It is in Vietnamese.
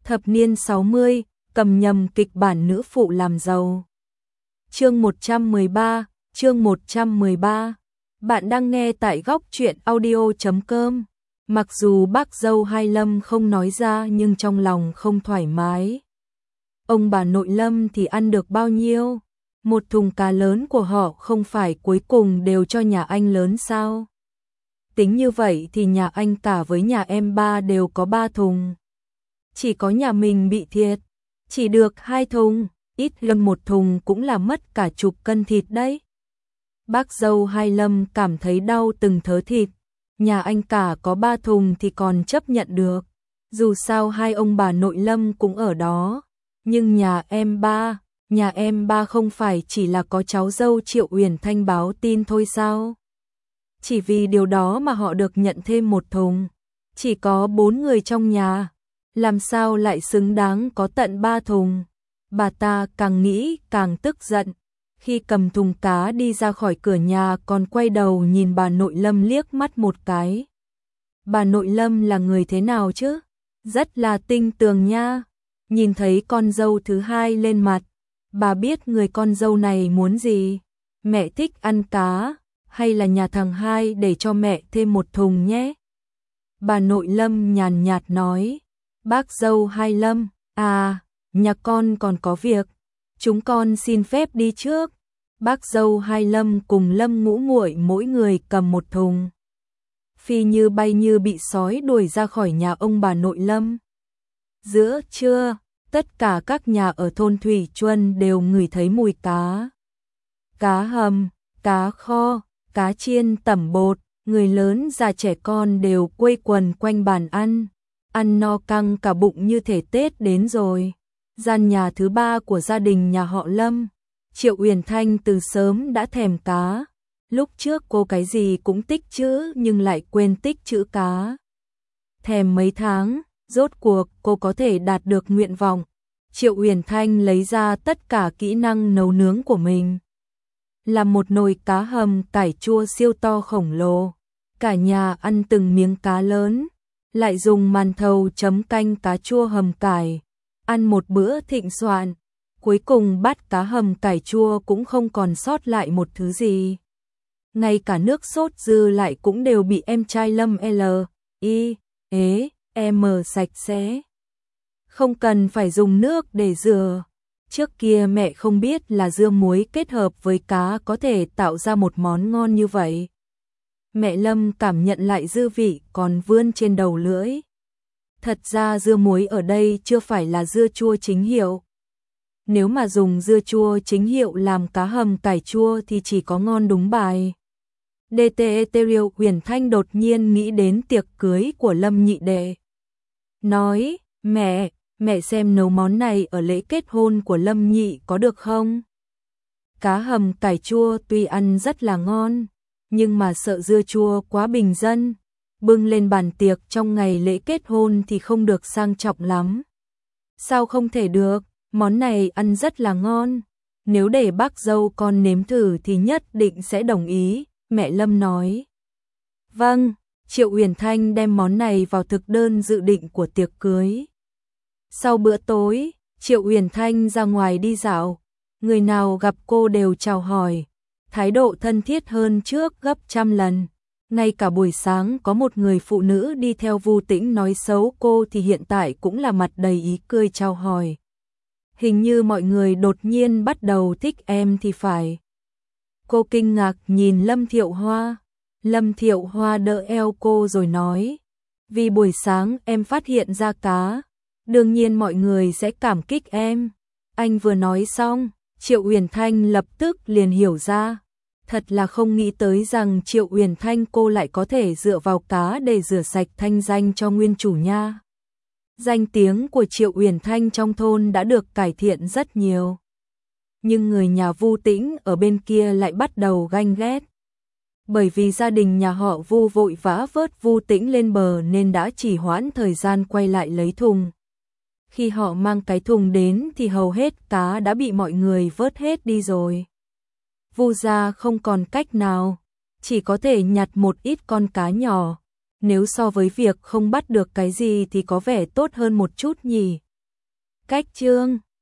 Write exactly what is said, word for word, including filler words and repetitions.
Thập niên sáu mươi, cầm nhầm kịch bản nữ phụ làm giàu. Chương một trăm mười ba, chương một trăm mười ba. Bạn đang nghe tại góc truyện audio chấm com. Mặc dù bác dâu hai Lâm không nói ra nhưng trong lòng không thoải mái. Ông bà nội Lâm thì ăn được bao nhiêu? Một thùng cá lớn của họ không phải cuối cùng đều cho nhà anh lớn sao? Tính như vậy thì nhà anh cả với nhà em ba đều có ba thùng. Chỉ có nhà mình bị thiệt, chỉ được hai thùng, ít hơn một thùng cũng là mất cả chục cân thịt đấy. Bác dâu hai Lâm cảm thấy đau từng thớ thịt, nhà anh cả có ba thùng thì còn chấp nhận được, dù sao hai ông bà nội Lâm cũng ở đó, nhưng nhà em ba, nhà em ba không phải chỉ là có cháu dâu Triệu Uyển Thanh báo tin thôi sao? Chỉ vì điều đó mà họ được nhận thêm một thùng, chỉ có bốn người trong nhà. Làm sao lại xứng đáng có tận ba thùng? Bà ta càng nghĩ càng tức giận. Khi cầm thùng cá đi ra khỏi cửa nhà còn quay đầu nhìn bà nội Lâm liếc mắt một cái. Bà nội Lâm là người thế nào chứ? Rất là tinh tường nha. Nhìn thấy con dâu thứ hai lên mặt, bà biết người con dâu này muốn gì. Mẹ thích ăn cá, hay là nhà thằng hai để cho mẹ thêm một thùng nhé? Bà nội Lâm nhàn nhạt nói. Bác dâu hai Lâm, à, nhà con còn có việc, chúng con xin phép đi trước. Bác dâu hai Lâm cùng Lâm Ngũ Muội mỗi người cầm một thùng. Phi như bay như bị sói đuổi ra khỏi nhà ông bà nội Lâm. Giữa trưa, tất cả các nhà ở thôn Thủy Chuân đều ngửi thấy mùi cá. Cá hầm, cá kho, cá chiên tẩm bột, người lớn già trẻ con đều quây quần quanh bàn ăn. Ăn no căng cả bụng như thể Tết đến rồi. Gian nhà thứ ba của gia đình nhà họ Lâm, Triệu Uyển Thanh từ sớm đã thèm cá. Lúc trước cô cái gì cũng tích chữ nhưng lại quên tích chữ cá. Thèm mấy tháng, rốt cuộc cô có thể đạt được nguyện vọng. Triệu Uyển Thanh lấy ra tất cả kỹ năng nấu nướng của mình. Làm một nồi cá hầm cải chua siêu to khổng lồ. Cả nhà ăn từng miếng cá lớn. Lại dùng màn thầu chấm canh cá chua hầm cải, ăn một bữa thịnh soạn. Cuối cùng bát cá hầm cải chua cũng không còn sót lại một thứ gì. Ngay cả nước sốt dư lại cũng đều bị em trai Lâm L, I, ế, M sạch sẽ. Không cần phải dùng nước để rửa. Trước kia mẹ không biết là dưa muối kết hợp với cá có thể tạo ra một món ngon như vậy. Mẹ Lâm cảm nhận lại dư vị còn vươn trên đầu lưỡi. Thật ra dưa muối ở đây chưa phải là dưa chua chính hiệu. Nếu mà dùng dưa chua chính hiệu làm cá hầm cải chua thì chỉ có ngon đúng bài. đê tê Triệu Uyển Thanh đột nhiên nghĩ đến tiệc cưới của Lâm nhị đệ. Nói, mẹ, mẹ xem nấu món này ở lễ kết hôn của Lâm nhị có được không? Cá hầm cải chua tuy ăn rất là ngon, nhưng mà sợ dưa chua quá bình dân, bưng lên bàn tiệc trong ngày lễ kết hôn thì không được sang trọng lắm. Sao không thể được, món này ăn rất là ngon, nếu để bác dâu con nếm thử thì nhất định sẽ đồng ý, mẹ Lâm nói. Vâng, Triệu Uyển Thanh đem món này vào thực đơn dự định của tiệc cưới. Sau bữa tối, Triệu Uyển Thanh ra ngoài đi dạo, người nào gặp cô đều chào hỏi. Thái độ thân thiết hơn trước gấp trăm lần. Ngay cả buổi sáng có một người phụ nữ đi theo Vu Tĩnh nói xấu cô thì hiện tại cũng là mặt đầy ý cười chào hỏi. Hình như mọi người đột nhiên bắt đầu thích em thì phải. Cô kinh ngạc nhìn Lâm Thiệu Hoa. Lâm Thiệu Hoa đỡ eo cô rồi nói. Vì buổi sáng em phát hiện ra cá, đương nhiên mọi người sẽ cảm kích em. Anh vừa nói xong, Triệu Uyển Thanh lập tức liền hiểu ra. Thật là không nghĩ tới rằng Triệu Uyển Thanh cô lại có thể dựa vào cá để rửa sạch thanh danh cho nguyên chủ nha. Danh tiếng của Triệu Uyển Thanh trong thôn đã được cải thiện rất nhiều. Nhưng người nhà Vu Tĩnh ở bên kia lại bắt đầu ganh ghét. Bởi vì gia đình nhà họ Vu vội vã vớt Vu Tĩnh lên bờ nên đã trì hoãn thời gian quay lại lấy thùng. Khi họ mang cái thùng đến thì hầu hết cá đã bị mọi người vớt hết đi rồi. Vu gia không còn cách nào, chỉ có thể nhặt một ít con cá nhỏ. Nếu so với việc không bắt được cái gì thì có vẻ tốt hơn một chút nhỉ. Cách chương